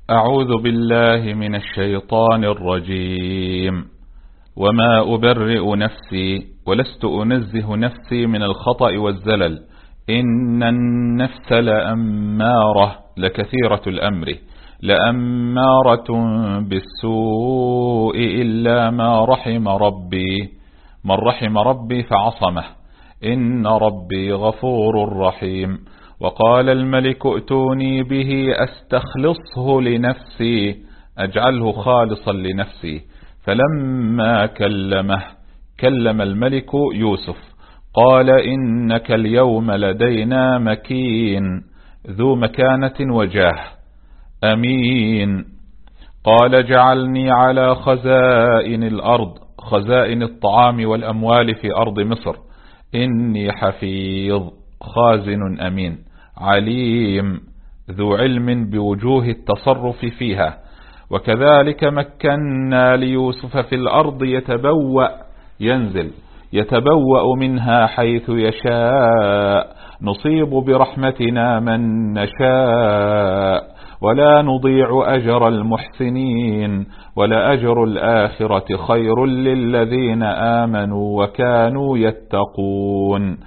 أعوذ بالله من الشيطان الرجيم. وما أبرئ نفسي ولست أنزه نفسي من الخطأ والزلل، إن النفس لأمارة لكثيرة الأمر، لأمارة بالسوء إلا ما رحم ربي، من رحم ربي فعصمه، إن ربي غفور رحيم. وقال الملك ائتوني به أستخلصه لنفسي أجعله خالصا لنفسي. فلما كلم الملك يوسف قال إنك اليوم لدينا مكين ذو مكانة وجاه أمين. قال اجعلني على خزائن الأرض، خزائن الطعام والأموال في أرض مصر، إني حفيظ خازن أمين عليم ذو علم بوجوه التصرف فيها. وكذلك مكنا ليوسف في الأرض يتبوأ منها حيث يشاء، نصيب برحمتنا من نشاء ولا نضيع أجر المحسنين، ولأجر الآخرة خير للذين آمنوا وكانوا يتقون.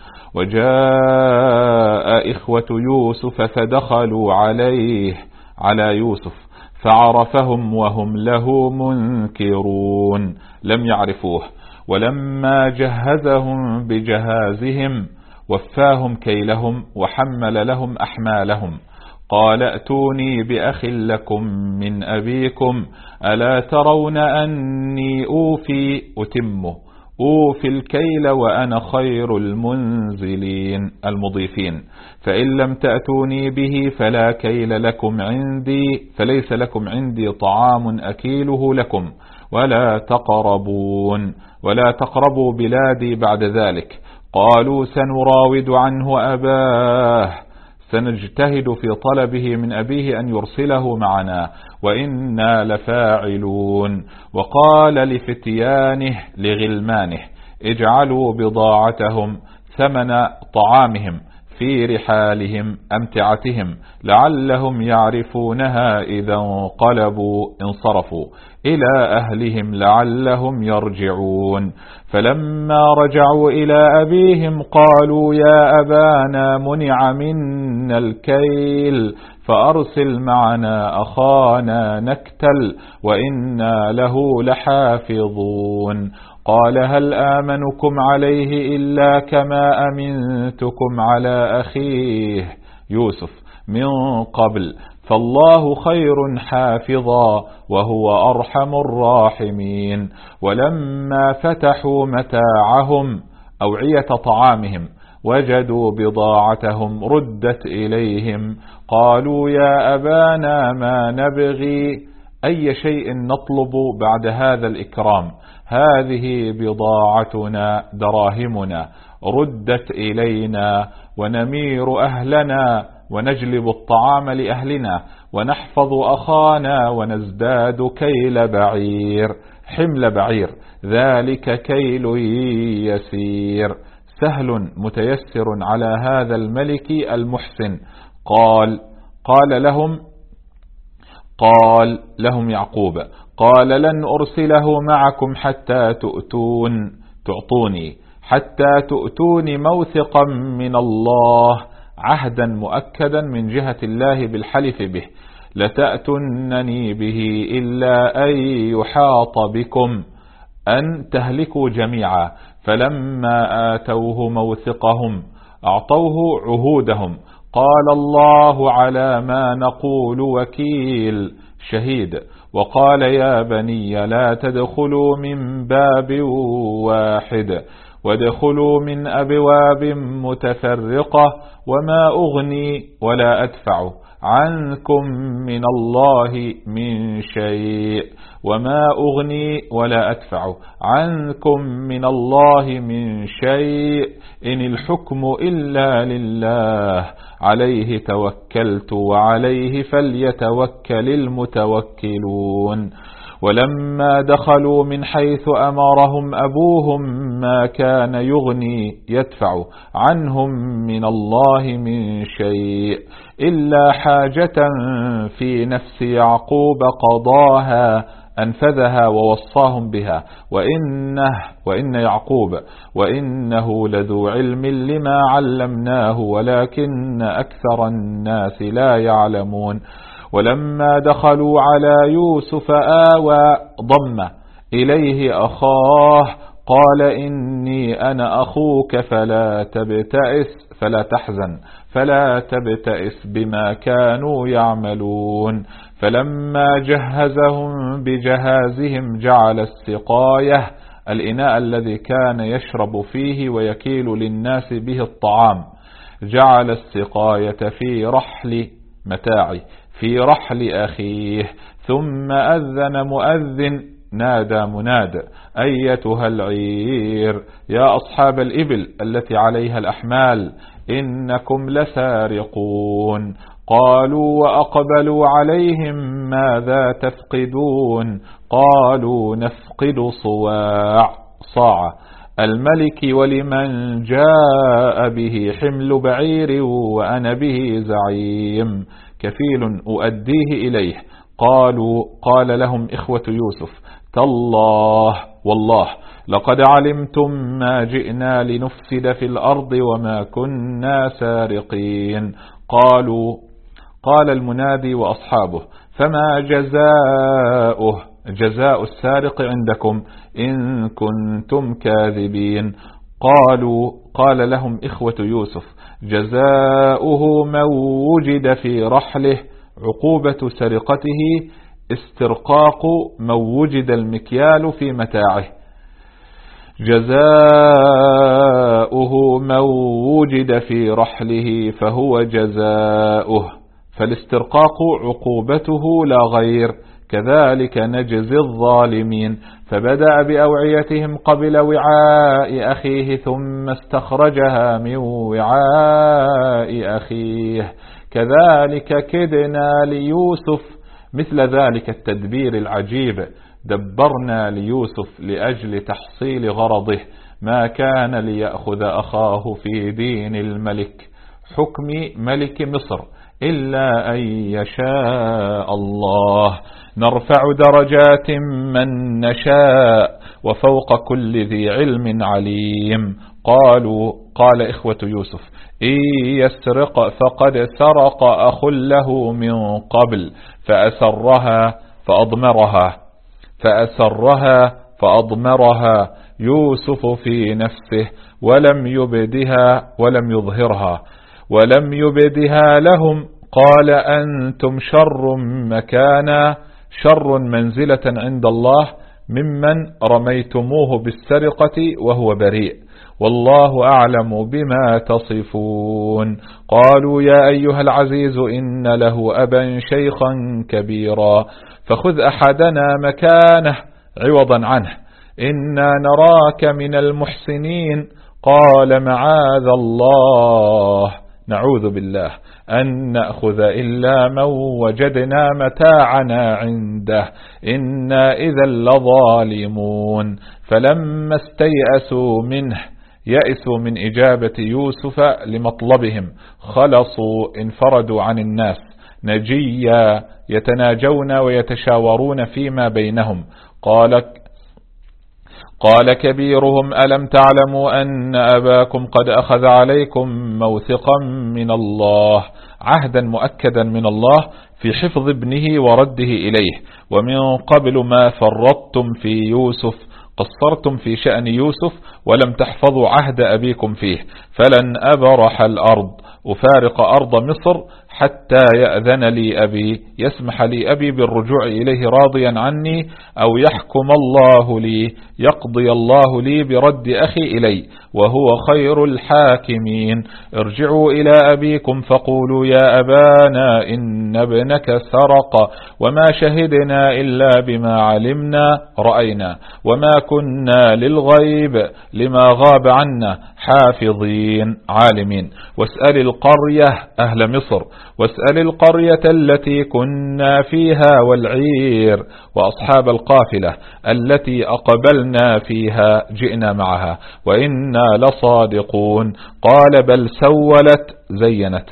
وجاء إخوة يوسف فدخلوا على يوسف فعرفهم وهم له منكرون، لم يعرفوه. ولما جهزهم بجهازهم وفاهم كيلهم وحمل لهم أحمالهم، قال ائتوني بأخ لكم من أبيكم ألا ترون أني أوفي الكيل وأنا خير المضيفين، فإن لم تأتوني به فليس لكم عندي طعام أكيله لكم، ولا تقربوا بلادي بعد ذلك. قالوا سنراود عنه أباه، سنجتهد في طلبه من أبيه أن يرسله معنا وإنا لفاعلون. وقال لغلمانه اجعلوا بضاعتهم ثمن طعامهم في رحالهم أمتعتهم لعلهم يعرفونها إذا انصرفوا إلى أهلهم لعلهم يرجعون. فلما رجعوا إلى أبيهم قالوا يا أبانا منع منا الكيل فأرسل معنا أخانا نكتل وإنا له لحافظون. قال هل آمنكم عليه إلا كما أمنتكم على أخيه يوسف من قبل، فالله خير حافظا وهو أرحم الراحمين. ولما فتحوا متاعهم أوعية طعامهم وجدوا بضاعتهم ردت إليهم، قالوا يا أبانا ما نبغي، أي شيء نطلب بعد هذا الإكرام، هذه بضاعتنا دراهمنا ردت إلينا، ونمير أهلنا ونجلب الطعام لأهلنا ونحفظ أخانا ونزداد حمل بعير، ذلك كيل يسير سهل متيسر على هذا الملك المحسن. قال لهم يعقوب قال لن أرسله معكم حتى تؤتوني موثقا من الله، عهدا مؤكدا من جهة الله بالحلف به، لتأتنني به إلا أن يحاط بكم أن تهلكوا جميعا. فلما آتوه موثقهم أعطوه عهودهم، قال الله على ما نقول وكيل شهيد. وقال يا بني لا تدخلوا من باب واحد وادخلوا من أبواب متفرقة، وما أغني ولا أدفع عنكم من الله من شيء، إن الحكم إلا لله، عليه توكلت وعليه فليتوكل المتوكلون. ولما دخلوا من حيث أمرهم أبوهم ما كان يغني يدفع عنهم من الله من شيء، إلا حاجة في نفس يعقوب قضاها أنفذها ووصاهم بها، وإن يعقوب وإنه لذو علم لما علمناه ولكن أكثر الناس لا يعلمون. ولما دخلوا على يوسف آوى ضم إليه أخاه قال إني أنا أخوك فلا تبتئس بما كانوا يعملون. فلما جهزهم بجهازهم جعل السقاية، الإناء الذي كان يشرب فيه ويكيل للناس به الطعام، جعل السقاية في رحل أخيه. ثم أذن مؤذن نادى مناد أيتها العير يا أصحاب الإبل التي عليها الأحمال إنكم لسارقون. قالوا وأقبلوا عليهم ماذا تفقدون؟ قالوا نفقد صاع الملك ولمن جاء به حمل بعير وأنا به زعيم كفيل أؤديه إليه. قال لهم إخوة يوسف تالله والله لقد علمتم ما جئنا لنفسد في الأرض وما كنا سارقين. قال المنادي وأصحابه فما جزاء السارق عندكم إن كنتم كاذبين؟ قال لهم إخوة يوسف جزاؤه من وجد في رحله عقوبة سرقته استرقاق من وجد المكيال في متاعه. جزاؤه من وجد في رحله فهو جزاؤه، فالاسترقاق عقوبته لا غير، كذلك نجزي الظالمين. فبدأ بأوعيتهم قبل وعاء أخيه ثم استخرجها من وعاء أخيه كذلك كدنا ليوسف مثل ذلك التدبير العجيب دبرنا ليوسف لأجل تحصيل غرضه، ما كان ليأخذ أخاه في دين الملك حكم ملك مصر إلا أن يشاء الله، نرفع درجات من نشاء وفوق كل ذي علم عليم. قال إخوة يوسف إن يسرق فقد سرق أخ له من قبل فأسرها فأضمرها يوسف في نفسه ولم يبدها لهم. قال أنتم شر مكانا شر منزلة عند الله ممن رميتموه بالسرقة وهو بريء، والله أعلم بما تصفون. قالوا يا أيها العزيز إن له أبا شيخا كبيرا فخذ أحدنا مكانه عوضا عنه إنا نراك من المحسنين. قال معاذ الله نعوذ بالله أن نأخذ إلا من وجدنا متاعنا عنده إنا إذا لظالمون. فلما استيأسوا منه يأسوا من إجابة يوسف لمطلبهم خلصوا انفردوا عن الناس نجيا يتناجون ويتشاورون فيما بينهم. قال كبيرهم ألم تعلموا أن أباكم قد أخذ عليكم موثقا من الله، عهدا مؤكدا من الله في حفظ ابنه ورده إليه، ومن قبل ما فرطتم في يوسف قصرتم في شأن يوسف ولم تحفظوا عهد أبيكم فيه، فلن أبرح الأرض أفارق أرض مصر حتى يأذن لي أبي، يسمح لي أبي بالرجوع إليه راضيا عني، أو يحكم الله لي يقضي الله لي برد أخي إلي وهو خير الحاكمين. ارجعوا إلى أبيكم فقولوا يا أبانا إن ابنك سرق وما شهدنا إلا بما علمنا رأينا وما كنا للغيب لما غاب عنا حافظين عالمين. واسأل القرية أهل مصر واسأل القرية التي كنا فيها والعير وأصحاب القافلة التي أقبلنا فيها جئنا معها وإنا لصادقون. قال بل سولت زينت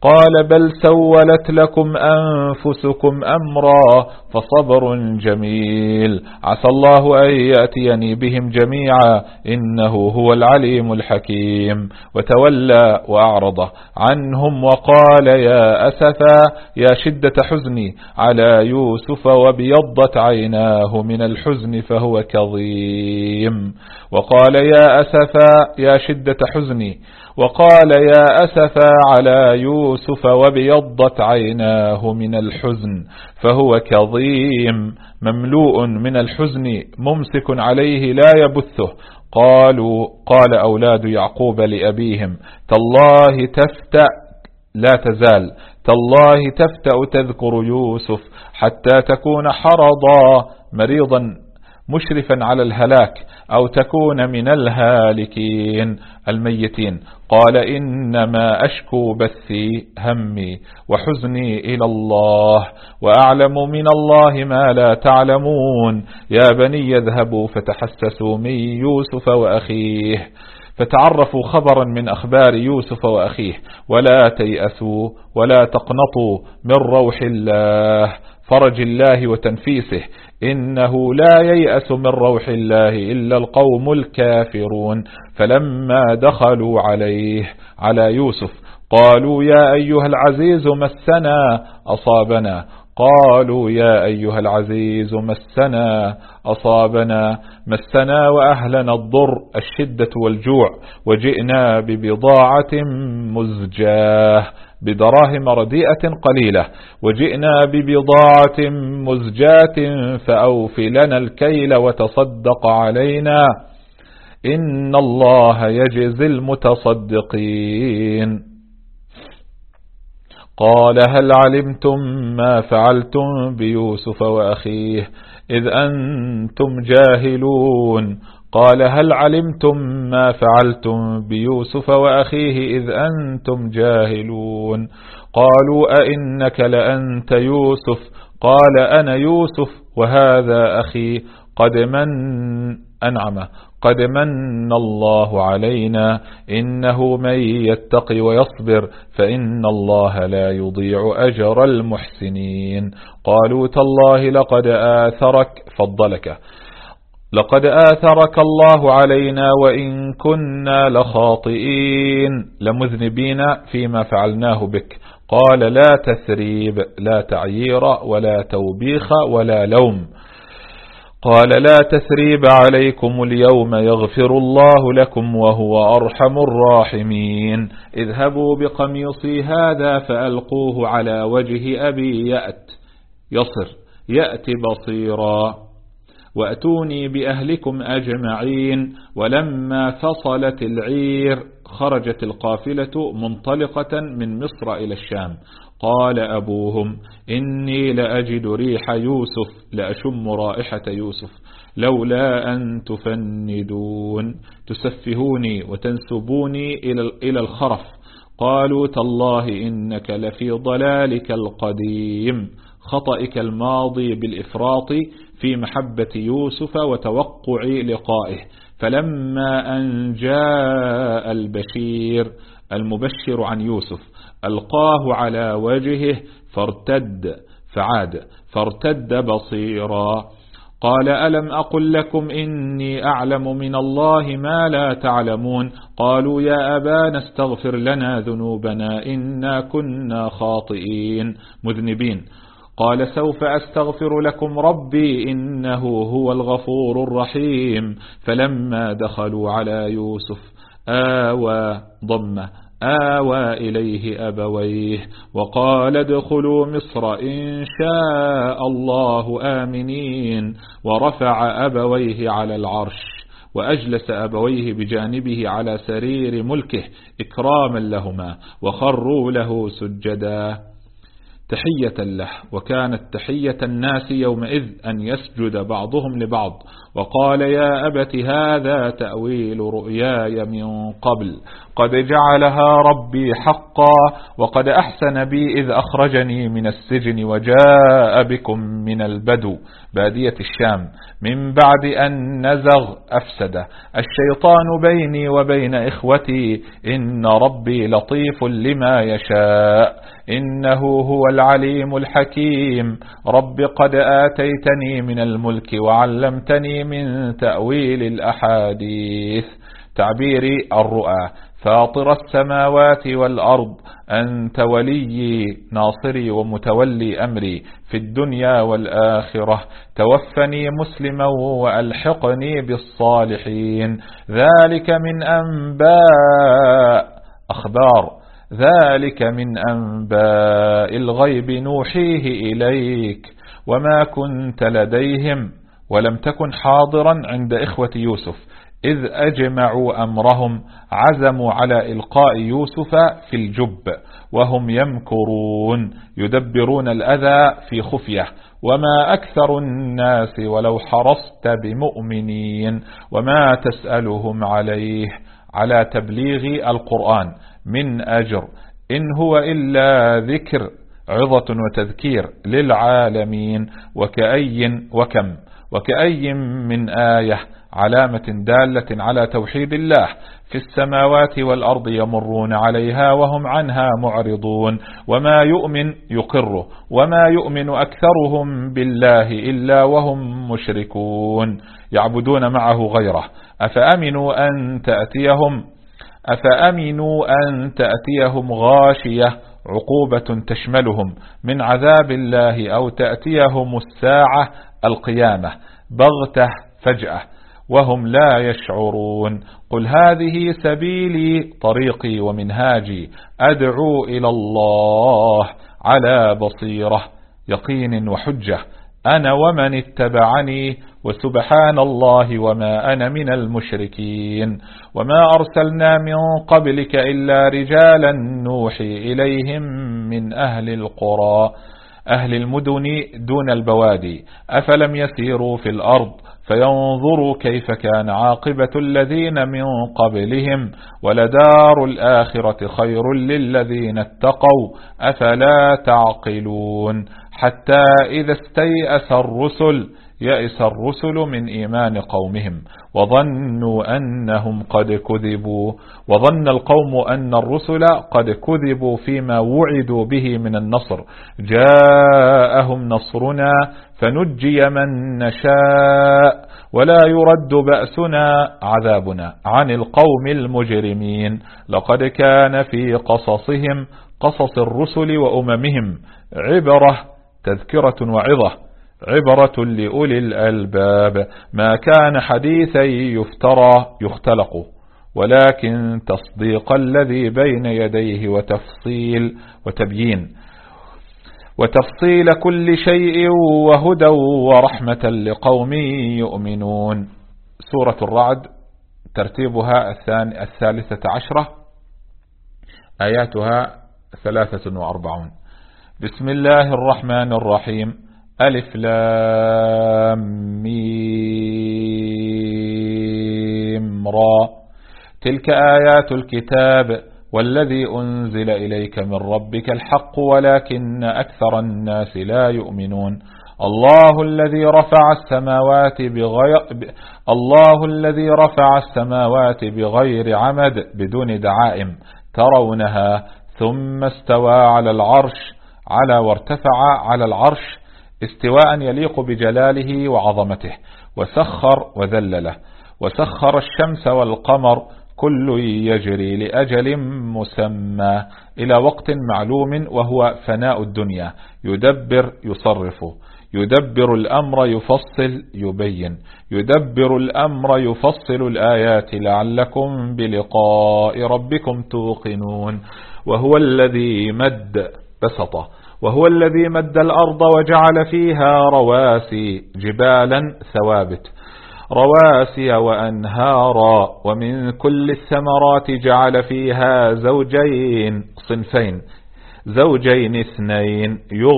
قال بل سولت لكم أنفسكم أمرا فصبر جميل عسى الله أن يأتيني بهم جميعا إنه هو العليم الحكيم. وتولى وأعرض عنهم وقال يا أسفا يا شدة حزني على يوسف وابيضت عيناه من الحزن فهو كظيم. وقال يا أسفا يا شدة حزني وقال يا أسفا على يوسف وابيضت عيناه من الحزن فهو كظيم مملوء من الحزن ممسك عليه لا يبثه. قال أولاد يعقوب لأبيهم تالله تفتأ لا تزال تالله تفتأ تذكر يوسف حتى تكون حرضا مريضا مشرفا على الهلاك أو تكون من الهالكين الميتين. قال إنما أشكو بثي همي وحزني إلى الله وأعلم من الله ما لا تعلمون. يا بني يذهبوا فتحسسوا من يوسف وأخيه فتعرفوا خبرا من أخبار يوسف وأخيه ولا تيأسوا ولا تقنطوا من روح الله فرج الله وتنفيسه إنه لا ييأس من روح الله إلا القوم الكافرون. فلما دخلوا على يوسف قالوا يا أيها العزيز مسنا أصابنا قالوا يا أيها العزيز مسنا وأهلنا الضر الشدة والجوع وجئنا ببضاعة مزجاة بدراهم رديئة قليلة وجئنا ببضاعة مزجاة فأوف لنا الكيل وتصدق علينا إن الله يجزي المتصدقين. قال هل علمتم ما فعلتم بيوسف وأخيه إذ أنتم جاهلون. قال هل علمتم ما فعلتم بيوسف وأخيه إذ أنتم جاهلون. قالوا أئنك لأنت يوسف قال أنا يوسف وهذا أخي قد من الله علينا إنه من يتقي ويصبر فإن الله لا يضيع أجر المحسنين. قالوا تالله لقد آثرك الله علينا وإن كنا لخاطئين لمذنبين فيما فعلناه بك. قال لا تثريب لا تعيير ولا توبيخ ولا لوم. قال لا تثريب عليكم اليوم يغفر الله لكم وهو أرحم الراحمين. اذهبوا بقميصي هذا فألقوه على وجه أبي يأت بصيرا وأتوني بأهلكم أجمعين. ولما فصلت العير خرجت القافلة منطلقة من مصر إلى الشام. قال أبوهم إني لأجد ريح يوسف لأشم رائحة يوسف لولا أن تفندون تسفهوني وتنسبوني إلى الخرف. قالوا تالله إنك لفي ضلالك القديم خطئك الماضي بالإفراط في محبة يوسف وتوقع لقائه. فلما أن جاء المبشر عن يوسف ألقاه على وجهه فارتد بصيرا. قال ألم أقل لكم إني أعلم من الله ما لا تعلمون. قالوا يا أبانا استغفر لنا ذنوبنا إنا كنا خاطئين مذنبين. قال سوف أستغفر لكم ربي إنه هو الغفور الرحيم. فلما دخلوا على يوسف آوى إليه أبويه وقال ادخلوا مصر إن شاء الله آمنين. ورفع أبويه على العرش وأجلس أبويه بجانبه على سرير ملكه إكراما لهما وخروا له سجدا تحية له. وكانت تحية الناس يومئذ أن يسجد بعضهم لبعض. وقال يا أبت هذا تأويل رؤياي من قبل قد جعلها ربي حقا، وقد أحسن بي إذ أخرجني من السجن وجاء بكم من البدو بادية الشام من بعد أن نزغ أفسد الشيطان بيني وبين إخوتي، إن ربي لطيف لما يشاء إنه هو العليم الحكيم. رب قد آتيتني من الملك وعلمتني من تأويل الأحاديث. تعبير الرؤى: فاطر السماوات والأرض أنت ولي ناصري ومتولي أمري في الدنيا والآخرة، توفني مسلما وألحقني بالصالحين. ذلك من أنباء أخبار، ذلك من أنباء الغيب نوحيه إليك وما كنت لديهم ولم تكن حاضرا عند إخوة يوسف إذ أجمعوا أمرهم، عزموا على إلقاء يوسف في الجب وهم يمكرون يدبرون الأذى في خفية. وما أكثر الناس ولو حرصت بمؤمنين وما تسألهم عليه على تبليغ القرآن من أجر، إن هو إلا ذكر عظة وتذكير للعالمين. وكأي من آية علامة دالة على توحيد الله في السماوات والأرض يمرون عليها وهم عنها معرضون. وما يؤمن يقره وما يؤمن أكثرهم بالله إلا وهم مشركون يعبدون معه غيره. أفأمنوا أن تأتيهم غاشية عقوبة تشملهم من عذاب الله أو تأتيهم الساعة القيامة بغتة فجأة وهم لا يشعرون. قل هذه سبيلي طريقي ومنهاجي أدعو إلى الله على بصيرة يقين وحجة أنا ومن اتبعني وسبحان الله وما أنا من المشركين. وما أرسلنا من قبلك إلا رجالا نوحي إليهم من أهل القرى أهل المدن دون البوادي أفلم يسيروا في الأرض فينظروا كيف كان عاقبة الذين من قبلهم ولدار الآخرة خير للذين اتقوا أفلا تعقلون. حتى إذا استيأس يئس الرسل من إيمان قومهم وظنوا أنهم قد كذبوا وظن القوم أن الرسل قد كذبوا فيما وعدوا به من النصر جاءهم نصرنا فنجي من نشاء ولا يرد بأسنا عذابنا عن القوم المجرمين. لقد كان في قصصهم قصص الرسل وأممهم عبرة تذكرة وعظة عبرة لأولي الألباب ما كان حديثا يفترى يختلق ولكن تصديق الذي بين يديه وتفصيل كل شيء وهدى ورحمة لقوم يؤمنون. سورة الرعد ترتيبها 13 آياتها 43. بسم الله الرحمن الرحيم. ألف لام ميم را تلك آيات الكتاب والذي أنزل إليك من ربك الحق ولكن أكثر الناس لا يؤمنون. الله الذي رفع السماوات بغير عمد بدون دعائم ترونها ثم استوى على العرش وارتفع على العرش استواء يليق بجلاله وعظمته وسخر وذلله وسخر الشمس والقمر كل يجري لأجل مسمى إلى وقت معلوم وهو فناء الدنيا يدبر يصرف يدبر الأمر يفصل يبين يدبر الأمر يفصل الآيات لعلكم بلقاء ربكم توقنون. وهو الذي مد الأرض وجعل فيها رواسي جبالا ثوابت رواسي وأنهارا ومن كل الثمرات جعل فيها صنفين زوجين اثنين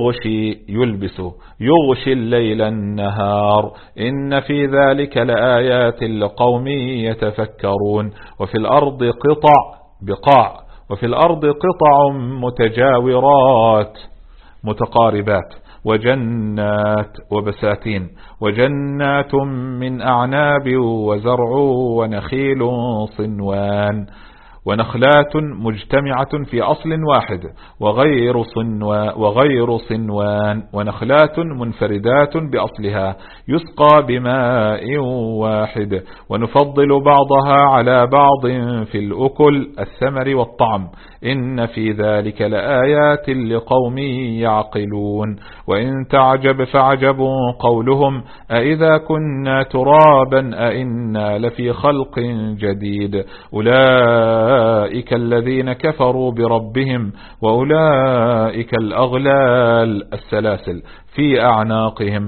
يغشي الليل النهار إن في ذلك لآيات لقوم يتفكرون. وفي الأرض قطع بقاع، وفي الأرض قطع متجاورات متقاربات، وجنات وبساتين، وجنات من أعناب وزرع ونخيل صنوان، ونخلات مجتمعة في أصل واحد وغير صنوان، ونخلات منفردات بأصلها يسقى بماء واحد، ونفضل بعضها على بعض في الأكل الثمر والطعم، إن في ذلك لآيات لقوم يعقلون. وإن تعجب فعجب قولهم أإذا كنا ترابا أإنا لفي خلق جديد، أولئك الذين كفروا بربهم، وأولئك الأغلال السلاسل في أعناقهم،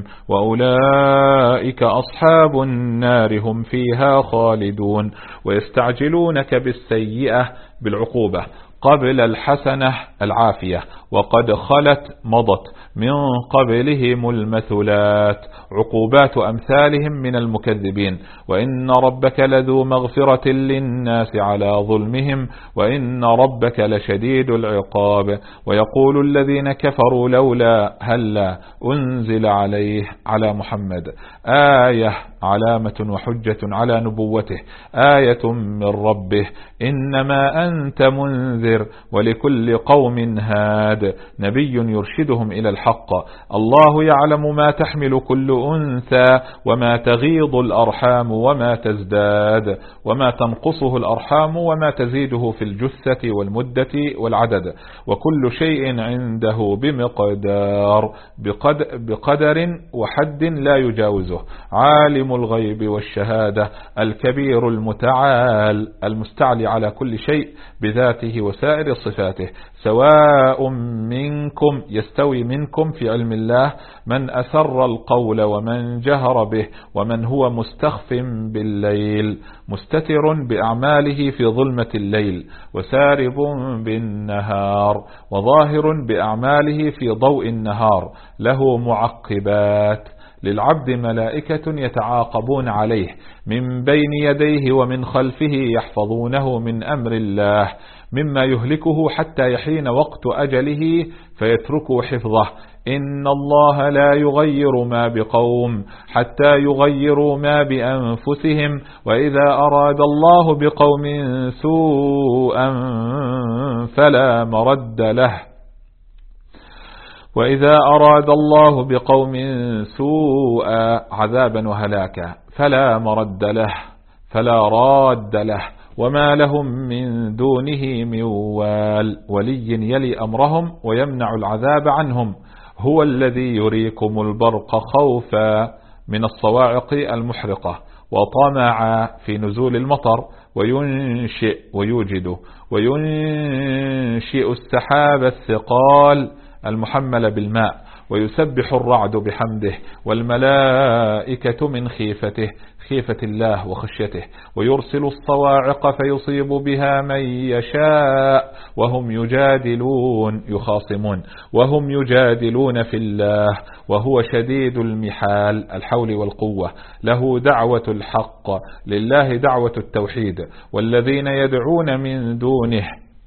وأولئك أصحاب النار هم فيها خالدون. ويستعجلونك بالسيئة بالعقوبة قبل الحسنة العافية، وقد خلت مضت من قبلهم المثلات، عقوبات أمثالهم من المكذبين. وإن ربك لذو مغفرة للناس على ظلمهم، وإن ربك لشديد العقاب. ويقول الذين كفروا لولا هلا أنزل عليه على محمد آية، علامة وحجة على نبوته، آية من ربه، إنما أنت منذر ولكل قوم هاد، نبي يرشدهم إلى الحق. الله يعلم ما تحمل كل أنثى وما تغيض الأرحام وما تزداد، وما تنقصه الأرحام وما تزيده في الجثة والمدة والعدد، وكل شيء عنده بمقدار، بقدر وحد لا يجاوزه. عالم الغيب والشهادة الكبير المتعال المستعلي على كل شيء بذاته وسائر صفاته. سواء منكم، يستوي منكم في علم الله من أسر القول ومن جهر به، ومن هو مستخف بالليل مستتر بأعماله في ظلمة الليل، وسارب بالنهار، وظاهر بأعماله في ضوء النهار، له معقبات للعبد ملائكة يتعاقبون عليه من بين يديه ومن خلفه يحفظونه من أمر الله، مما يهلكه حتى يحين وقت أجله فيتركوا حفظه. إن الله لا يغير ما بقوم حتى يغيروا ما بأنفسهم، وإذا أراد الله بقوم سوءا فلا مرد له، وإذا أراد الله بقوم سوءا عذابا وهلاكا فلا مرد له فلا راد له، وما لهم من دونه من ولي يلي أمرهم ويمنع العذاب عنهم. هو الذي يريكم البرق خوفا من الصواعق المحرقة، وطمع في نزول المطر، وينشئ ويوجد وينشئ السحاب الثقال المحمل بالماء، ويسبح الرعد بحمده والملائكة من خيفة الله وخشيته، ويرسل الصواعق فيصيب بها من يشاء وهم يجادلون في الله، وهو شديد المحال الحول والقوة. له دعوة الحق، لله دعوة التوحيد، والذين يدعون من دونه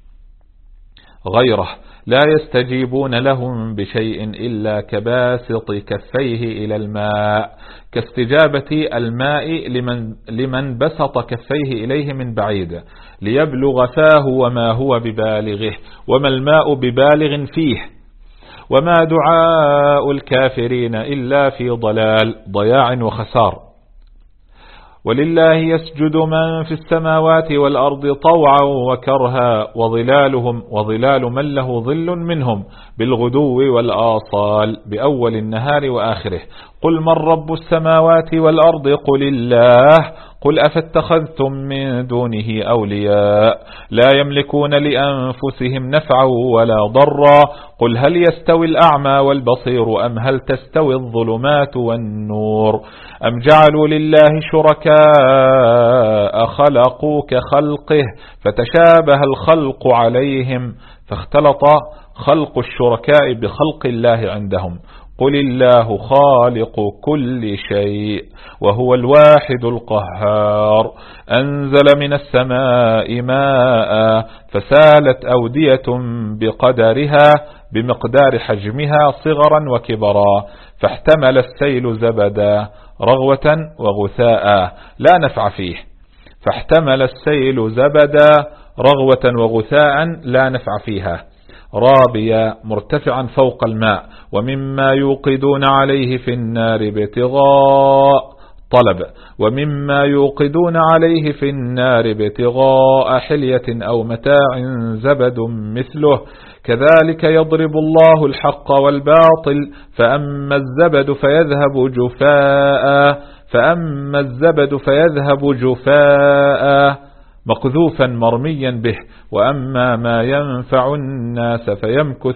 غيره لا يستجيبون لهم بشيء إلا كباسط كفيه إلى الماء، كاستجابة الماء لمن بسط كفيه إليه من بعيد ليبلغ فاه، وما هو ببالغه، وما الماء ببالغ فيه، وما دعاء الكافرين إلا في ضياع وخسار. ولله يسجد من في السماوات والأرض طوعا وكرها، وظلال من له ظل منهم بالغدو والآصال بأول النهار وآخره. قل من رب السماوات والأرض قل الله، قل أفاتخذتم من دونه أولياء لا يملكون لأنفسهم نفعا ولا ضرا. قل هل يستوي الأعمى والبصير أم هل تستوي الظلمات والنور، أم جعلوا لله شركاء خلقوا كخلقه فتشابه الخلق عليهم، فاختلط خلق الشركاء بخلق الله عندهم. قل الله خالق كل شيء وهو الواحد القهار. أنزل من السماء ماء فسالت أودية بقدرها بمقدار حجمها صغرا وكبرا، فاحتمل السيل زبدا رغوة وغثاء لا نفع فيه. فاحتمل السيل زبدا رغوة وغثاء لا نفع فيها، رابيا مرتفعا فوق الماء، ومما يوقدون عليه في النار ابتغاء طلب، ومما يوقدون عليه في النار ابتغاء حلية أو متاع زبد مثله، كذلك يضرب الله الحق والباطل، فأما الزبد فيذهب جفاء مقذوفا مرميا به، وأما ما ينفع الناس فيمكث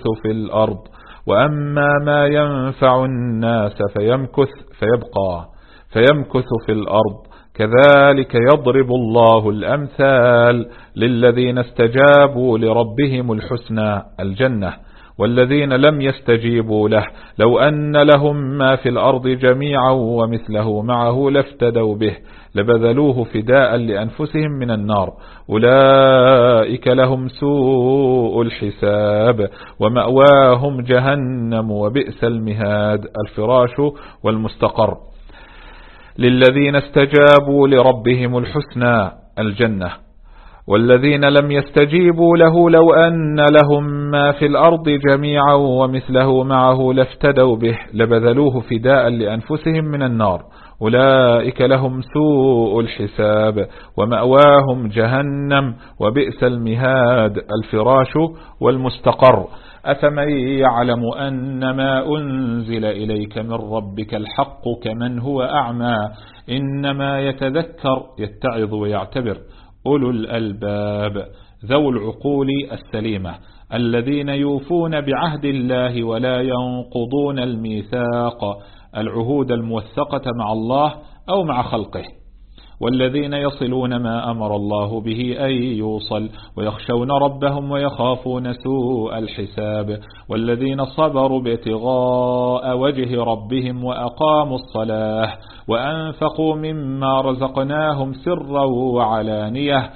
في الأرض كذلك يضرب الله الأمثال للذين استجابوا لربهم الحسنى الجنة، والذين لم يستجيبوا له لو أن لهم ما في الأرض جميعا ومثله معه لافتدوا به لبذلوه فداء لأنفسهم من النار، أولئك لهم سوء الحساب ومأواهم جهنم وبئس المهاد. الفراش والمستقر. للذين استجابوا لربهم الحسنى الجنة، والذين لم يستجيبوا له لو أن لهم ما في الأرض جميعا ومثله معه لافتدوا به لبذلوه فداء لأنفسهم من النار، أولئك لهم سوء الحساب ومأواهم جهنم وبئس المهاد. الفراش والمستقر. أفمن يعلم أن ما أنزل إليك من ربك الحق كمن هو أعمى، إنما يتعظ ويعتبر أولو الألباب ذو العقول السليمة الذين يوفون بعهد الله ولا ينقضون الميثاق، العهود الموثقة مع الله أو مع خلقه، والذين يصلون ما أمر الله به أن يوصل ويخشون ربهم ويخافون سوء الحساب، والذين صبروا ابتغاء وجه ربهم وأقاموا الصلاة وأنفقوا مما رزقناهم سرا وعلانية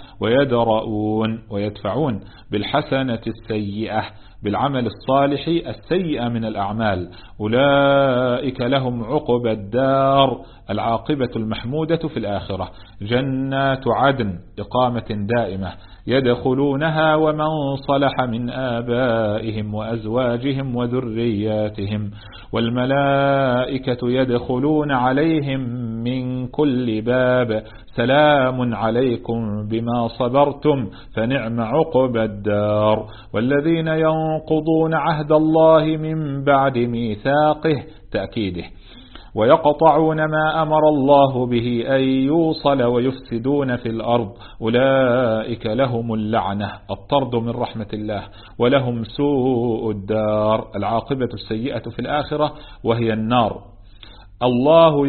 ويدفعون بالحسنة السيئة بالعمل الصالح السيئة من الأعمال، أولئك لهم عقبى الدار العاقبة المحمودة في الآخرة، جنات عدن إقامة دائمة يدخلونها ومن صلح من آبائهم وأزواجهم وذرياتهم، والملائكة يدخلون عليهم من كل باب سلام عليكم بما صبرتم فنعم عقبى الدار، والذين ينقضون عهد الله من بعد ميثاقه تأكيده ويقطعون ما أمر الله به أن يوصل ويفسدون في الأرض، أولئك لهم اللعنة الطرد من رحمة الله ولهم سوء الدار العاقبة السيئة في الآخرة وهي النار. الله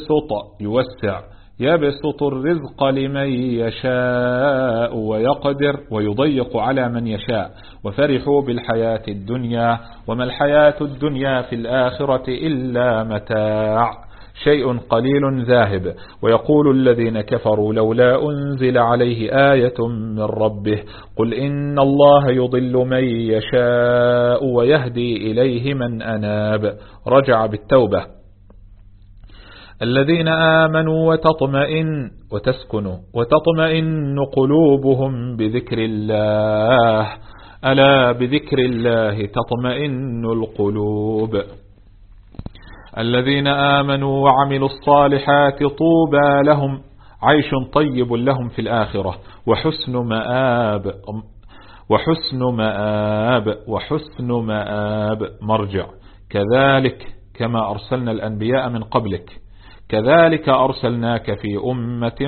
يبسط الرزق لمن يشاء ويقدر ويضيق على من يشاء، وفرحوا بالحياة الدنيا وما الحياة الدنيا في الآخرة إلا متاع شيء قليل ذاهب. ويقول الذين كفروا لولا أنزل عليه آية من ربه قل إن الله يضل من يشاء ويهدي إليه من أناب. رجع بالتوبة. الذين آمنوا وتطمئن قلوبهم بذكر الله، ألا بذكر الله تطمئن القلوب. الذين آمنوا وعملوا الصالحات طوبى لهم عيش طيب لهم في الآخرة وحسن مآب مرجع. كذلك كما أرسلنا الأنبياء من قبلك كذلك أرسلناك في أمة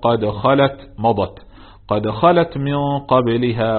قد خلت من قبلها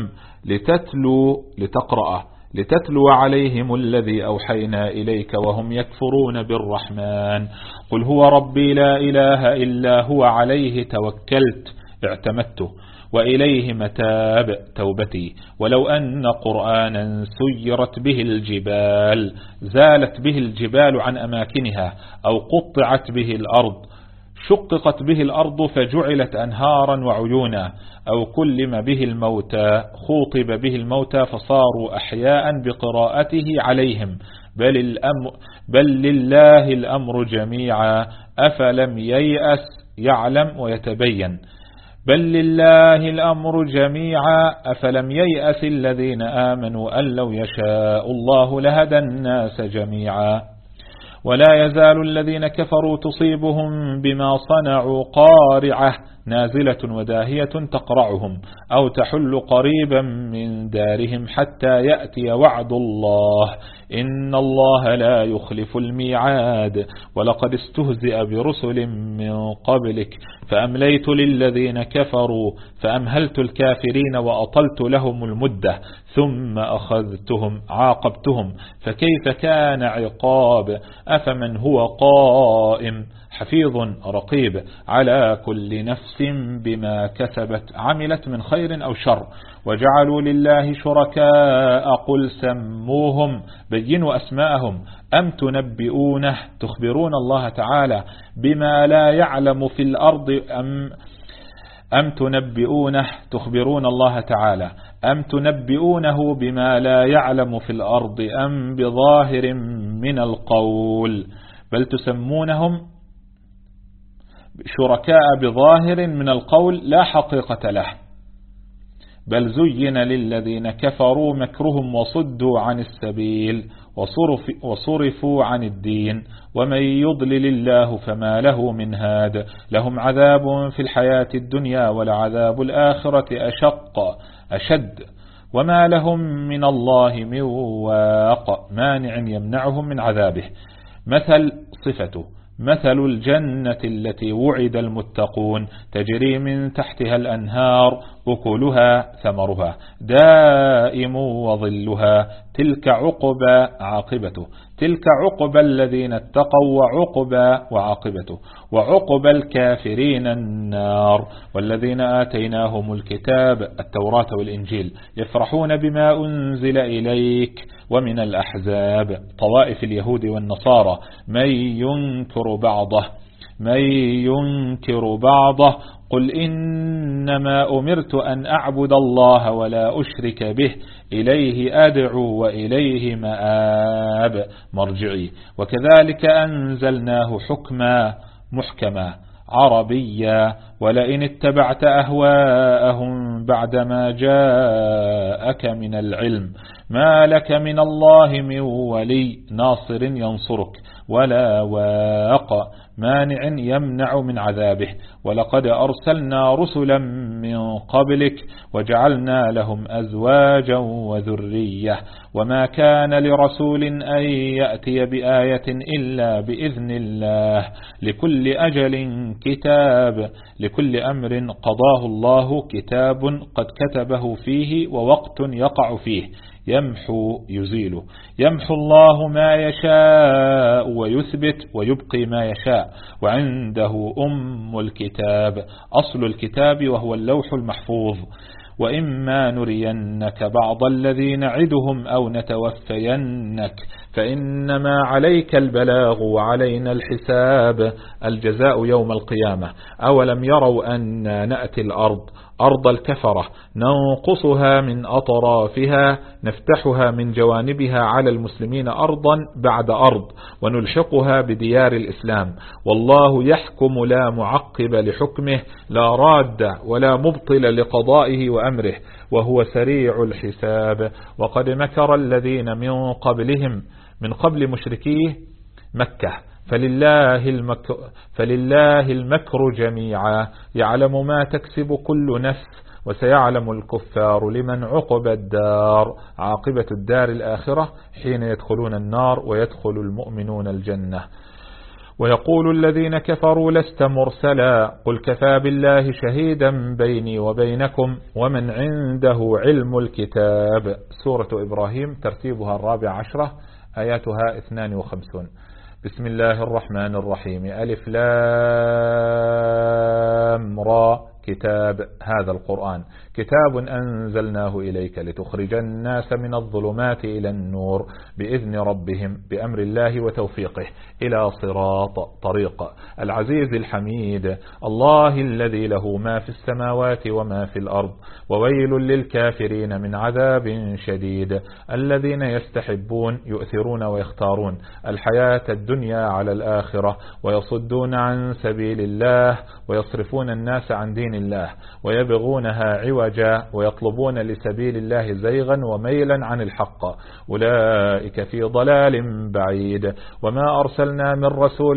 لتتلو عليهم الذي أوحينا إليك وهم يكفرون بالرحمن قل هو ربي لا إله إلا هو عليه توكلت اعتمدت وإليه متاب توبتي. ولو أن قرآنا سيرت به الجبال، زالت به الجبال عن أماكنها، أو قطعت به الأرض، شققت به الأرض فجعلت أنهارا وعيونا، أو كلم به الموتى، خوطب به الموتى فصاروا أحياء بقراءته عليهم، بل لله الأمر جميعا أفلم ييأس، يعلم ويتبين. بل لله الأمر جميعا أفلم ييأس الذين آمنوا أن لو يشاء الله لهدى الناس جميعا. ولا يزال الذين كفروا تصيبهم بما صنعوا قارعة، نازلة وداهية تقرعهم، أو تحل قريبا من دارهم حتى يأتي وعد الله، إن الله لا يخلف الميعاد. ولقد استهزئ برسل من قبلك فأمليت للذين كفروا فأمهلت الكافرين وأطلت لهم المدة ثم أخذتهم عاقبتهم فكيف كان عقاب. أفمن هو قائم حفيظ رقيب على كل نفس بما كسبت عملت من خير أو شر، وجعلوا لله شركاء قل سموهم، بينوا أسماءهم، أم تنبئونه، تخبرون الله تعالى بما لا يعلم في الأرض، أم تنبئونه، تخبرون الله تعالى، أم تنبئونه بما لا يعلم في الأرض أم بظاهر من القول، بل تسمونهم شركاء بظاهر من القول لا حقيقة له. بل زين للذين كفروا مكرهم وصدوا عن السبيل وصرفوا عن الدين، ومن يضلل الله فما له من هاد، لهم عذاب في الحياة الدنيا ولعذاب الآخرة أشد، وما لهم من الله من واق، مانع يمنعهم من عذابه. مثل صفته مثل الجنة التي وعد المتقون تجري من تحتها الأنهار أكلها ثمرها دائم وظلها، تلك عاقبته، تلك عقبى الذين اتقوا وعاقبته، وعقبى الكافرين النار. والذين آتيناهم الكتاب التوراة والإنجيل يفرحون بما أنزل إليك ومن الأحزاب طوائف اليهود والنصارى من ينكر بعضه قل إنما أمرت أن أعبد الله ولا أشرك به إليه أدعو وإليه مآب مرجعي. وكذلك أنزلناه حكما محكما عربيا، ولئن اتبعت أهواءهم بعدما جاءك من العلم ما لك من الله من ولي ناصر ينصرك ولا واق، مانع يمنع من عذابه. ولقد أرسلنا رسلا من قبلك وجعلنا لهم أزواجا وذرية، وما كان لرسول أن يأتي بآية إلا بإذن الله، لكل أجل كتاب، لكل أمر قضاه الله كتاب قد كتبه فيه ووقت يقع فيه، يمحو يزيل، يمحو الله ما يشاء ويثبت ويبقي ما يشاء، وعنده أم الكتاب أصل الكتاب وهو اللوح المحفوظ. وإما نرينك بعض الذي نعدهم أو نتوفينك فإنما عليك البلاغ وعلينا الحساب، الجزاء يوم القيامة. أولم يروا أن نأتي أرض الكفرة ننقصها من أطرافها نفتحها من جوانبها على المسلمين أرضا بعد أرض ونلحقها بديار الإسلام، والله يحكم لا معقب لحكمه لا راد ولا مبطل لقضائه وأمره وهو سريع الحساب. وقد مكر الذين من قبلهم من قبل مشركيه مكة فلله المكر جميعا يعلم ما تكسب كل نفس وسيعلم الكفار لمن عقبى الدار، عاقبة الدار الآخرة حين يدخلون النار ويدخل المؤمنون الجنة. ويقول الذين كفروا لست مرسلا قل كفى بالله شهيدا بيني وبينكم ومن عنده علم الكتاب. سورة إبراهيم ترتيبها 14 آياتها 52. بسم الله الرحمن الرحيم. ألف لام را كتاب هذا القرآن كتاب أنزلناه إليك لتخرج الناس من الظلمات إلى النور بإذن ربهم بأمر الله وتوفيقه إلى صراط طريق العزيز الحميد الله الذي له ما في السماوات وما في الأرض وويل للكافرين من عذاب شديد الذين يستحبون يؤثرون ويختارون الحياة الدنيا على الآخرة ويصدون عن سبيل الله ويصرفون الناس عن دين الله ويبغونها عوجا ويطلبون لسبيل الله زيغا وميلا عن الحق أولئك في ضلال بعيد وما أرسلنا من رسول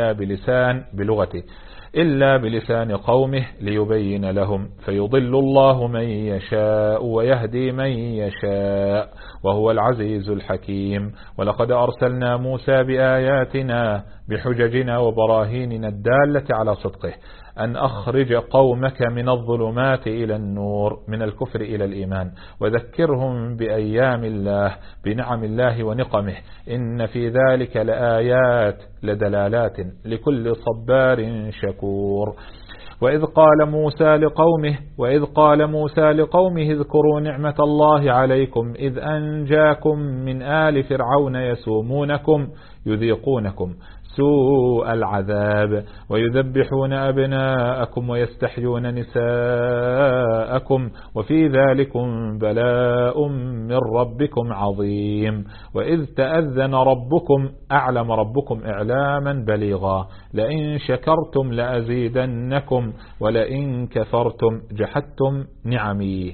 إلا بلسان قومه ليبين لهم فيضل الله من يشاء ويهدي من يشاء وهو العزيز الحكيم ولقد أرسلنا موسى بآياتنا بحججنا وبراهيننا الدالة على صدقه أن أخرج قومك من الظلمات إلى النور من الكفر إلى الإيمان وذكرهم بأيام الله بنعم الله ونقمه إن في ذلك لآيات لدلالات لكل صبار شكور وإذ قال موسى لقومه اذكروا نعمة الله عليكم إذ أنجاكم من آل فرعون يسومونكم يذيقونكم سوء العذاب ويذبحون أبناءكم ويستحيون نساءكم وفي ذلكم بلاء من ربكم عظيم وإذ تأذن ربكم أعلم ربكم إعلاما بليغا لئن شكرتم لأزيدنكم ولئن كفرتم جحدتم نعمي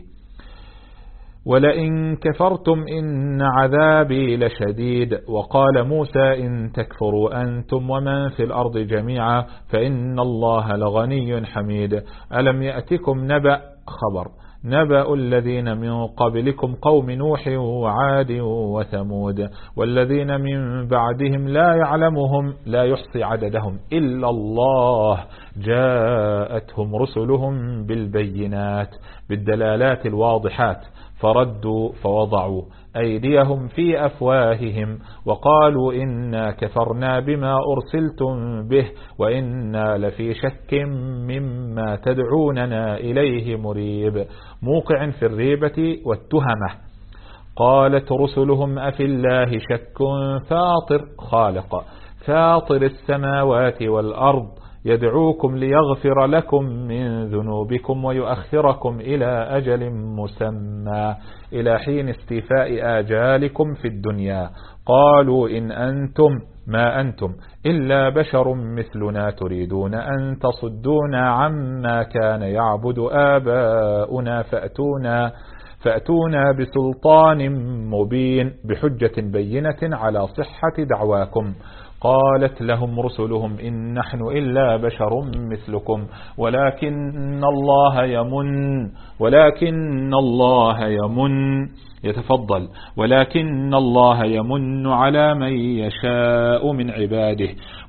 ولئن كفرتم إن عذابي لشديد وقال موسى إن تكفروا أنتم ومن في الأرض جميعا فإن الله لغني حميد ألم يأتكم نبأ الذين من قبلكم قوم نوح وعاد وثمود والذين من بعدهم لا يعلمهم لا يحصي عددهم إلا الله جاءتهم رسلهم بالبينات بالدلالات الواضحات فردوا فوضعوا أيديهم في أفواههم وقالوا إنا كفرنا بما أرسلتم به وإنا لفي شك مما تدعوننا إليه مريب موقع في الريبة والتهمة قالت رسلهم أفي الله شك فاطر السماوات والأرض يدعوكم ليغفر لكم من ذنوبكم ويؤخركم إلى أجل مسمى إلى حين استيفاء آجالكم في الدنيا قالوا إن أنتم ما أنتم إلا بشر مثلنا تريدون أن تصدونا عما كان يعبد آباؤنا فأتونا بسلطان مبين بحجة بينة على صحة دعواكم قالت لهم رسلهم إن نحن إلا بشر مثلكم ولكن الله يمن على من يشاء من عباده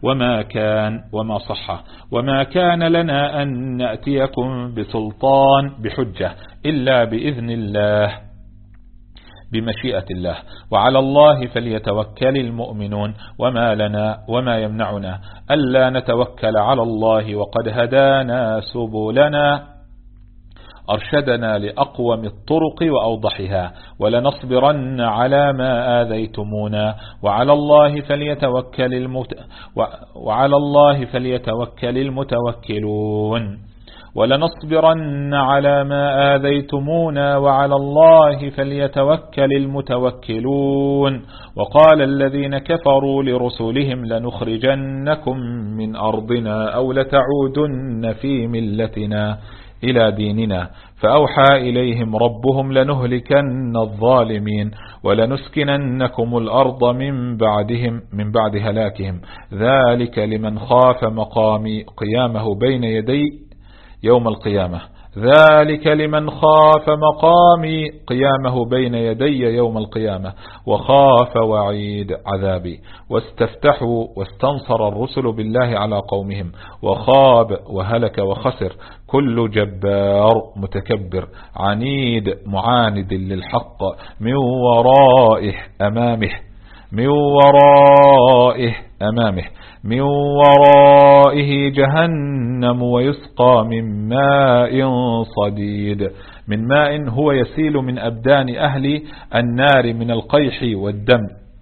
وما كان لنا أن نأتيكم بسلطان بحجة إلا بإذن الله بمشيئة الله وعلى الله فليتوكل المؤمنون وما يمنعنا ألا نتوكل على الله وقد هدانا سبلنا أرشدنا لأقوم الطرق وأوضحها ولنصبرن على ما آذيتمونا وعلى الله فليتوكل المتوكلون ولنصبرن على ما آذيتمونا وعلى الله فليتوكل المتوكلون وقال الذين كفروا لرسلهم لنخرجنكم من أرضنا أو لتعودن في ملتنا إلى ديننا فأوحى إليهم ربهم لنهلكن الظالمين ولنسكننكم الأرض من بعد هلاكهم ذلك لمن خاف مقامي قيامه بين يدي يوم القيامة وخاف وعيد عذابي واستفتحوا واستنصر الرسل بالله على قومهم وخاب وهلك وخسر كل جبار متكبر عنيد معاند للحق من ورائه أمامه من ورائه جهنم ويسقى من ماء صديد. من ماء هو يسيل من أبدان أهل النار من القيح والدم.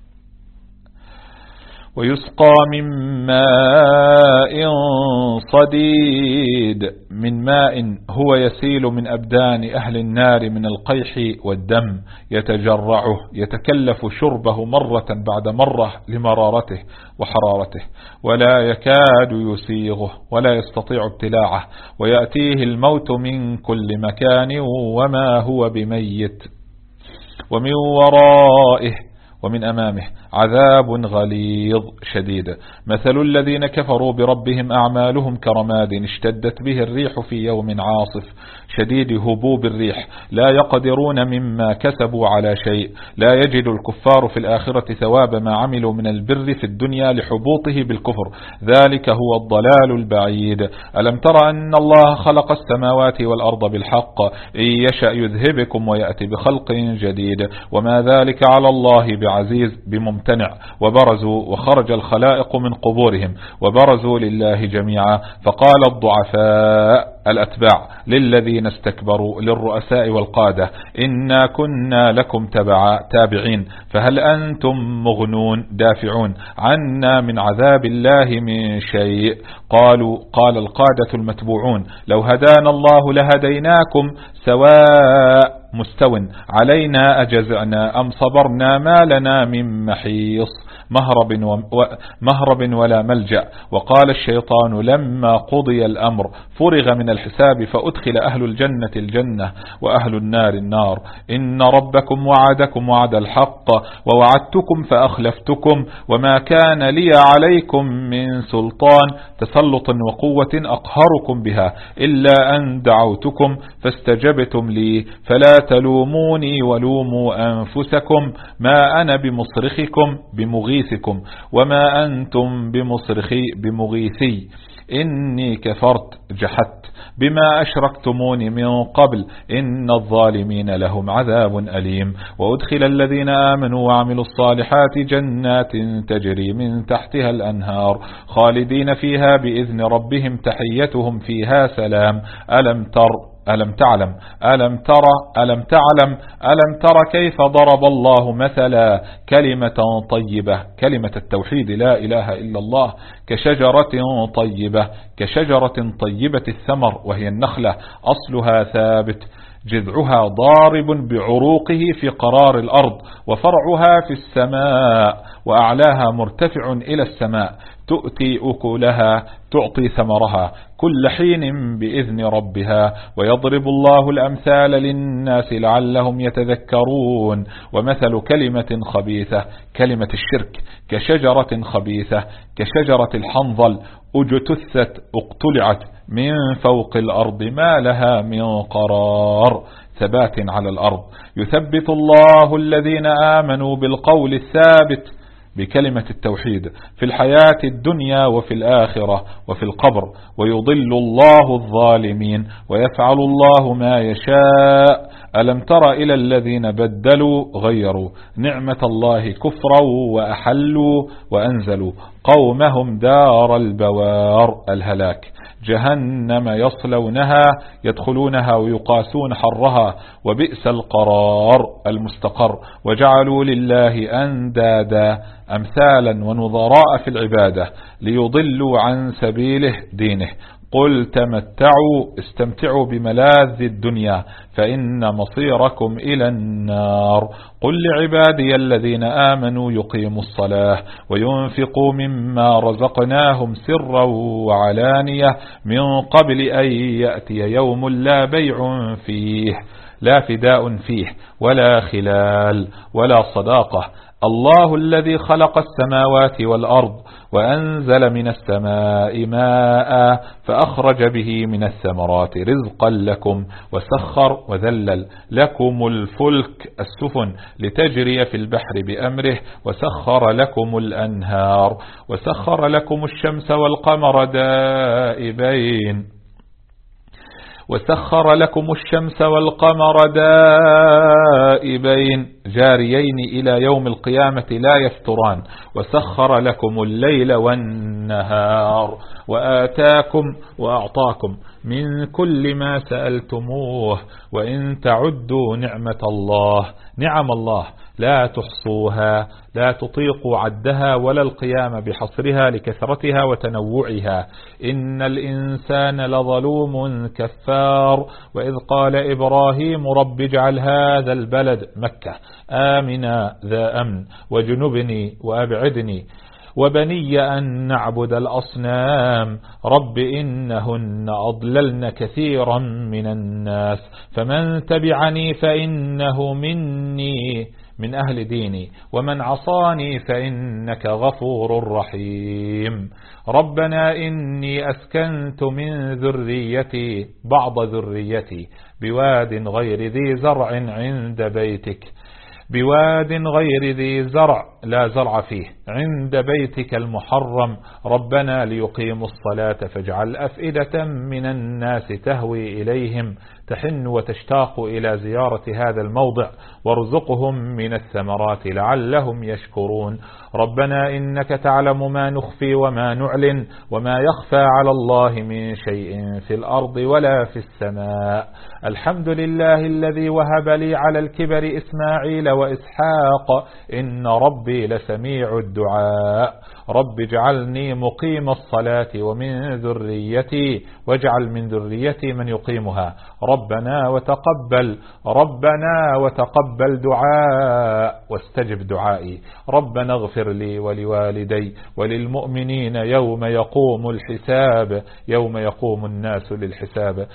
ويسقى من ماء صديد، من ماء هو يسيل من أبدان أهل النار من القيح والدم، يتجرعه، يتكلف شربه مرة بعد مرة لمرارته وحرارته، ولا يكاد يسيغه ولا يستطيع ابتلاعه، ويأتيه الموت من كل مكان وما هو بميت. ومن ورائه ومن أمامه عذاب غليظ شديد. مثل الذين كفروا بربهم أعمالهم كرماد اشتدت به الريح في يوم عاصف شديد هبوب الريح، لا يقدرون مما كسبوا على شيء، لا يجد الكفار في الآخرة ثواب ما عملوا من البر في الدنيا لحبوطه بالكفر، ذلك هو الضلال البعيد. ألم تر أن الله خلق السماوات والأرض بالحق، إن يشأ يذهبكم ويأتي بخلق جديد، وما ذلك على الله بعزيز بممتنع. وبرزوا وخرج الخلائق من قبورهم وبرزوا لله جميعا، فقال الضعفاء الأتباع للذين استكبروا للرؤساء والقادة إنا كنا لكم تابعين، فهل أنتم مغنون دافعون عنا من عذاب الله من شيء؟ قال القادة المتبوعون لو هدانا الله لهديناكم سواء مستو علينا أجزعنا أم صبرنا ما لنا من محيص مهرب ولا ملجأ. وقال الشيطان لما قضي الأمر فرغ من الحساب فأدخل أهل الجنة الجنة وأهل النار النار، إن ربكم وعدكم وعد الحق ووعدتكم فأخلفتكم وما كان لي عليكم من سلطان تسلط وقوة أقهركم بها إلا أن دعوتكم فاستجبتم لي، فلا تلوموني ولوموا أنفسكم ما أنا بمصرخكم بمغيثكم وما أنتم بمغيثي، إني كفرت جحدت بما أشركتموني من قبل إن الظالمين لهم عذاب أليم. وأدخل الذين آمنوا وعملوا الصالحات جنات تجري من تحتها الأنهار خالدين فيها بإذن ربهم تحيتهم فيها سلام. ألم تر كيف ضرب الله مثلا كلمة طيبة، كلمة التوحيد لا إله إلا الله، كشجرة طيبة الثمر وهي النخلة أصلها ثابت جذعها ضارب بعروقه في قرار الأرض وفرعها في السماء وأعلاها مرتفع إلى السماء، تؤتي أكلها تعطي ثمرها كل حين بإذن ربها، ويضرب الله الأمثال للناس لعلهم يتذكرون. ومثل كلمة خبيثة كلمة الشرك كشجرة خبيثة كشجرة الحنظل اجتثت اقتلعت من فوق الأرض ما لها من قرار ثبات على الأرض، يثبت الله الذين آمنوا بالقول الثابت بكلمة التوحيد في الحياة الدنيا وفي الآخرة وفي القبر، ويضل الله الظالمين ويفعل الله ما يشاء. ألم تر إلى الذين بدلوا غيروا نعمة الله كفرا وأحلوا وأنزلوا قومهم دار البوار الهلاك جهنم يصلونها يدخلونها ويقاسون حرها وبئس القرار المستقر، وجعلوا لله أندادا أمثالا ونظراء في العبادة ليضلوا عن سبيله دينه. قل تمتعوا استمتعوا بملاذ الدنيا فإن مصيركم إلى النار. قل لعبادي الذين آمنوا يقيموا الصلاة وينفقوا مما رزقناهم سرا وعلانية من قبل أن يأتي يوم لا بيع فيه لا فداء فيه ولا خلال ولا صداقة. الله الذي خلق السماوات والأرض وأنزل من السماء ماء فأخرج به من الثمرات رزقا لكم وسخر وذلل لكم الفلك السفن لتجري في البحر بأمره وسخر لكم الأنهار وسخر لكم الشمس والقمر دائبين وسخر لكم الشمس والقمر دائبين جاريين إلى يوم القيامة لا يفتران، وسخر لكم الليل والنهار، وآتاكم وأعطاكم من كل ما سألتموه، وإن تعدوا نعم الله لا تحصوها، لا تطيقوا عدها ولا القيام بحصرها لكثرتها وتنوعها. إن الإنسان لظلوم كفار. وإذ قال إبراهيم رب اجعل هذا البلد مكة آمنا ذا أمن واجنبني وأبعدني وبني أن نعبد الأصنام رب إنهن أضللن كثيرا من الناس فمن تبعني فإنه مني من أهل ديني ومن عصاني فإنك غفور رحيم. ربنا إني أسكنت من ذريتي بعض ذريتي بواد غير ذي زرع عند بيتك لا زرع فيه عند بيتك المحرم ربنا ليقيموا الصلاة فاجعل أفئدة من الناس تهوي إليهم تحن وتشتاق إلى زيارة هذا الموضع وارزقهم من الثمرات لعلهم يشكرون. ربنا إنك تعلم ما نخفي وما نعلن وما يخفى على الله من شيء في الأرض ولا في السماء. الحمد لله الذي وهب لي على الكبر إسماعيل وإسحاق إن ربي لسميع الدعاء. رب اجعلني مقيم الصلاة ومن ذريتي واجعل من ذريتي من يقيمها ربنا وتقبل دعاء واستجب دعائي. ربنا اغفر لي ولوالدي وللمؤمنين يوم يقوم الناس للحساب.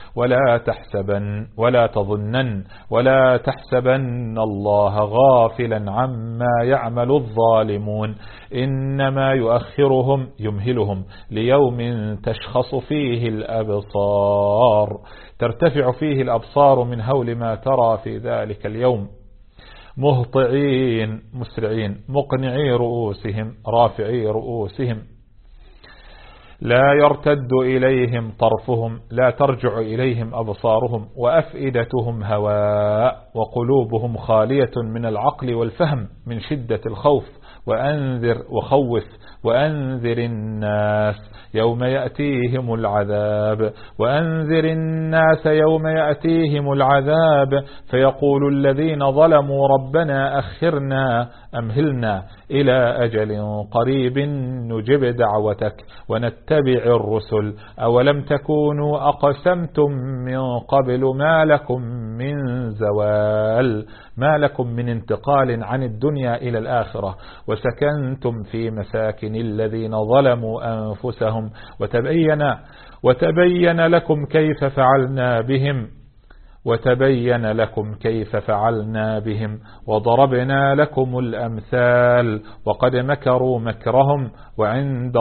ولا تحسبن الله غافلا عما يعمل الظالمون إنما يمهلهم ليوم تشخص فيه الأبصار ترتفع فيه الأبصار من هول ما ترى في ذلك اليوم مهطعين مسرعين مقنعي رؤوسهم رافعي رؤوسهم لا يرتد إليهم طرفهم لا ترجع إليهم أبصارهم وأفئدتهم هواء وقلوبهم خالية من العقل والفهم من شدة الخوف. وأنذر الناس يوم يأتيهم العذاب فيقول الذين ظلموا ربنا أمهلنا إلى أجل قريب نجب دعوتك ونتبع الرسل أولم تكونوا أقسمتم من قبل ما لكم من انتقال عن الدنيا إلى الآخرة وسكنتم في مساكن الذين ظلموا أنفسهم وتبين لكم كيف فعلنا بهم وضربنا لكم الأمثال وقد مكروا مكرهم وعند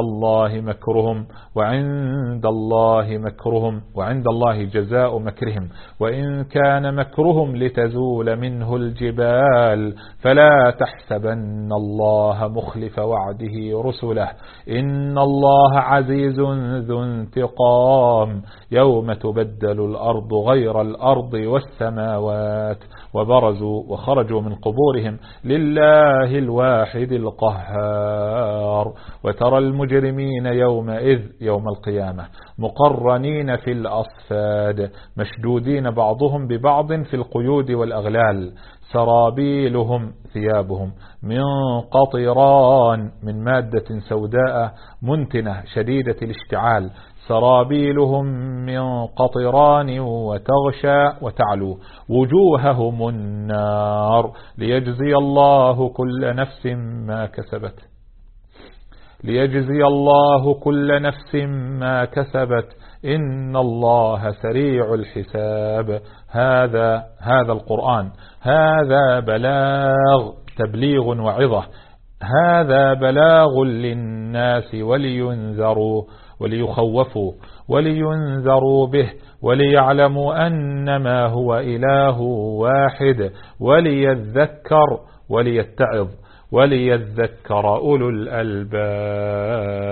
الله جزاء مكرهم وإن كان مكرهم لتزول منه الجبال فلا تحسبن الله مخلف وعده رسله إن الله عزيز ذو انتقام. يوم تبدل الأرض غير الأرض والسماوات وبرزوا وخرجوا من قبورهم لله الواحد القهار. وترى المجرمين يوم القيامة مقرنين في الأصفاد مشدودين بعضهم ببعض في القيود والأغلال سرابيلهم ثيابهم من قطران من مادة سوداء منتنة شديدة الاشتعال سرابيلهم من قطران وتغشى وتعلو وجوههم النار ليجزي الله كل نفس ما كسبت إن الله سريع الحساب. هذا القرآن هذا بلاغ تبليغ وعظة هذا بلاغ للناس ولينذروا به وليعلموا أنما هو إله واحد وليذكر أولو الألباب.